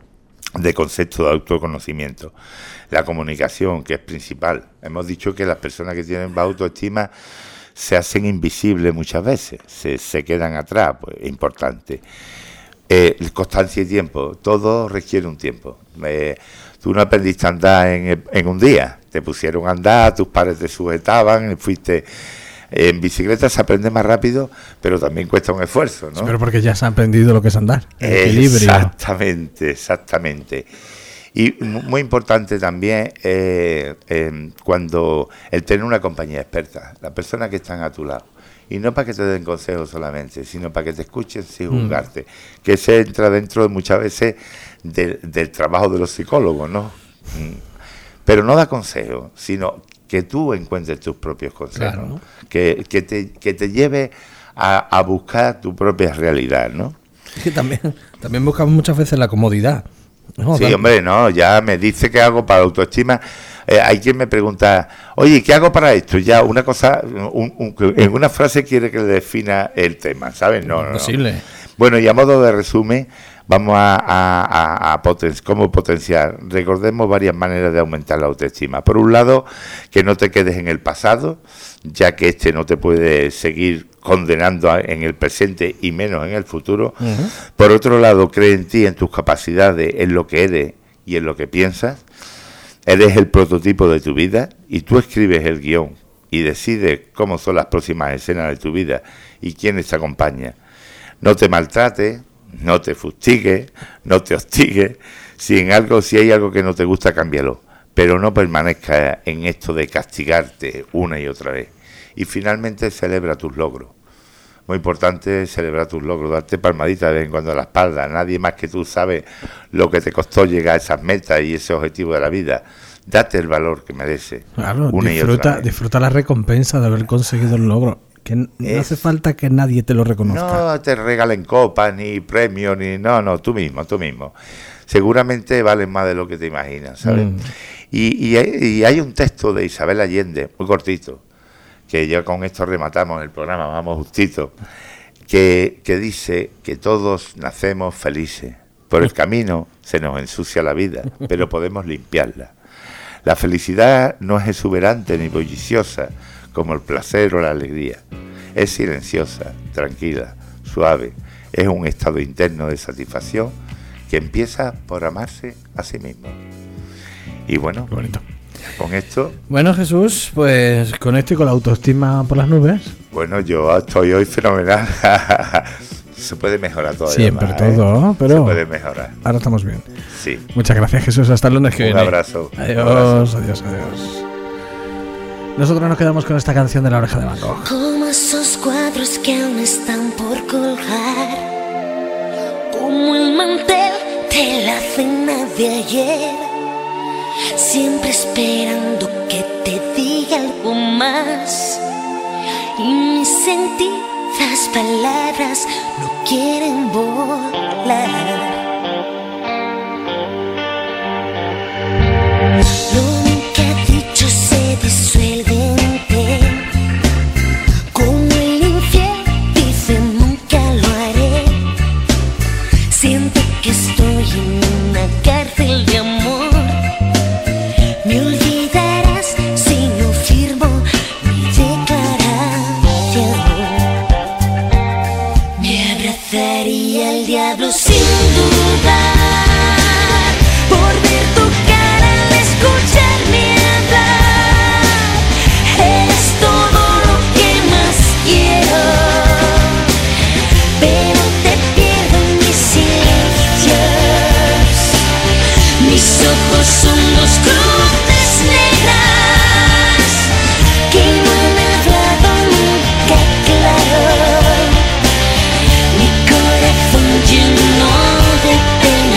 de concepto de autoconocimiento. La comunicación, que es principal. Hemos dicho que las personas que tienen baja autoestima se hacen invisibles muchas veces, se, se quedan atrás, pues es importante. Eh, constancia y tiempo, todo requiere un tiempo. Eh, tú no aprendiste a andar en, en un día, te pusieron a andar, tus padres te sujetaban, fuiste... En bicicleta se aprende más rápido, pero también cuesta un esfuerzo, ¿no? Sí, pero porque ya se ha aprendido lo que es andar, el equilibrio. Exactamente, exactamente. Y muy importante también eh, eh, cuando el tener una compañía experta, las personas que están a tu lado. Y no para que te den consejos solamente, sino para que te escuchen sin juzgarte. Mm. Que se entra dentro de muchas veces de, del trabajo de los psicólogos, ¿no? Mm. Pero no da consejos, sino que tú encuentres tus propios consejos. Claro, ¿no? que, que, te, que te lleve a, a buscar tu propia realidad, ¿no? Es que también, también buscamos muchas veces la comodidad. No, sí, tanto. Hombre, no, ya me dice qué hago para la autoestima. Eh, hay quien me pregunta, oye, ¿qué hago para esto? Ya una cosa, un, un, en una frase quiere que le defina el tema, ¿sabes? No, no, Imposible. No. Bueno, y a modo de resumen, vamos a, a, a, a poten- cómo potenciar. Recordemos varias maneras de aumentar la autoestima. Por un lado, que no te quedes en el pasado, ya que este no te puede seguir condenando a, en el presente y menos en el futuro. Uh-huh. Por otro lado, cree en ti, en tus capacidades, en lo que eres y en lo que piensas. Eres el prototipo de tu vida y tú escribes el guión y decides cómo son las próximas escenas de tu vida y quiénes te acompañan. No te maltrates, no te fustigues, no te hostigues. Si en algo, si hay algo que no te gusta, cámbialo. Pero no permanezca en esto de castigarte una y otra vez. Y finalmente celebra tus logros. Muy importante celebrar tus logros, darte palmaditas de vez en cuando a la espalda. Nadie más que tú sabe lo que te costó llegar a esas metas y ese objetivo de la vida. Date el valor que merece. Claro, una y otra disfruta, vez. disfruta la recompensa de haber conseguido el logro. Que no Es- hace falta que nadie te lo reconozca. No te regalen copas, ni premios, ni... No, no, tú mismo, tú mismo. Seguramente valen más de lo que te imaginas, ¿sabes? Mm. Y, y, hay, y hay un texto de Isabel Allende, muy cortito, que ya con esto rematamos el programa, vamos justito, que, que dice que todos nacemos felices. Por el camino se nos ensucia la vida, pero podemos limpiarla. La felicidad no es exuberante ni bulliciosa como el placer o la alegría. Es silenciosa, tranquila, suave. Es un estado interno de satisfacción que empieza por amarse a sí mismo. Y bueno, Qué bonito. con esto, Bueno, Jesús, pues con esto y con la autoestima por las nubes, bueno, yo estoy hoy fenomenal. Se puede mejorar todavía siempre más, ¿eh? todo, Se pero puede mejorar, ahora estamos bien. sí. Muchas gracias, Jesús. Hasta el lunes que Un viene. abrazo. Un Adiós, abrazo. adiós, adiós. Nosotros nos quedamos con esta canción de La Oreja de Van Gogh. Como esos cuadros que aún están por colgar, como el mantel de la cena de ayer, siempre esperando que te diga algo más. Y mis sentidas palabras no quieren volar. Lo que ha dicho se disuelve en ti. Como el infiel dice nunca lo haré. Siento que estoy en una cárcel de amor. Me olvidarás si no firmo mi declaración. Me abrazaría al diablo sin dudar, por ver tu cara al escucharme hablar. Eres todo lo que más quiero, pero te pierdo en mis silencios. Mis ojos son dos cruces negras que no han hablado nunca claro. Mi corazón lleno de pena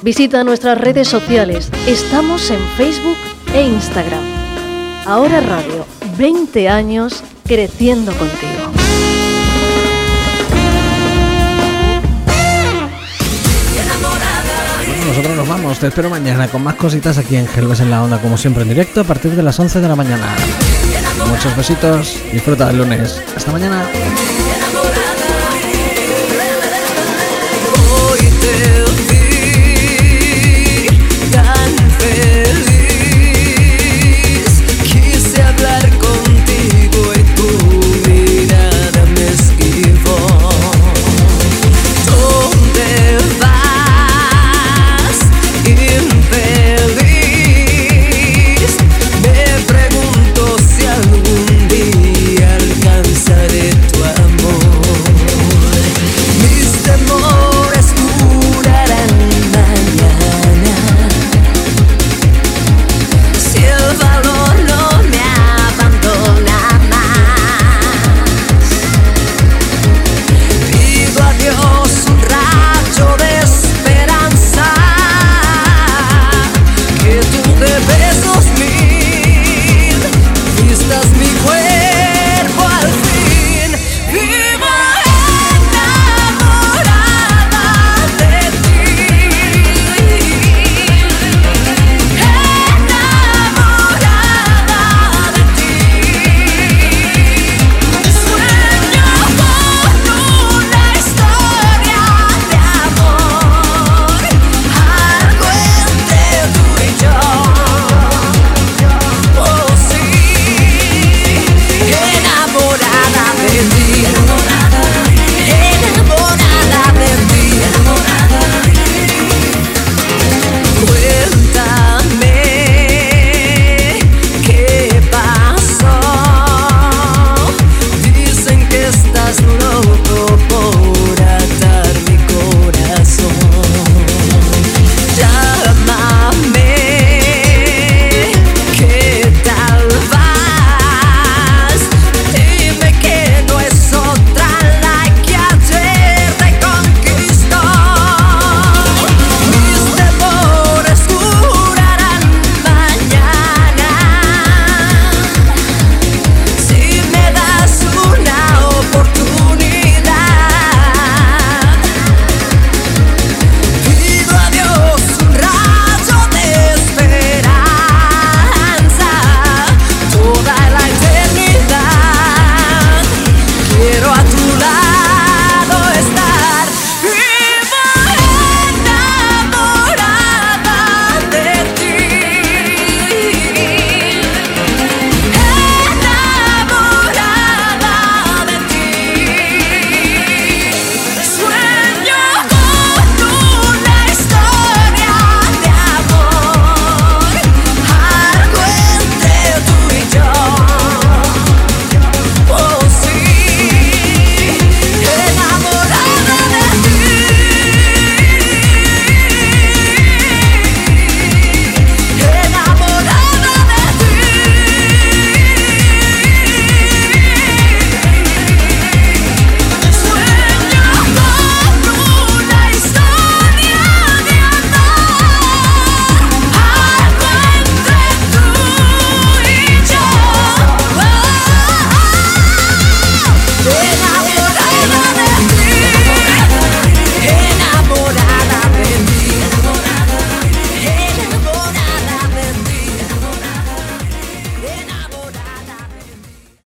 Visita nuestras redes sociales. Estamos en Facebook e Instagram. Ahora Radio, veinte años creciendo contigo. Bueno, nosotros nos vamos. Te espero mañana con más cositas aquí en Gelbes en la Onda, como siempre en directo a partir de las once de la mañana. Muchos besitos. Disfruta del lunes. Hasta mañana.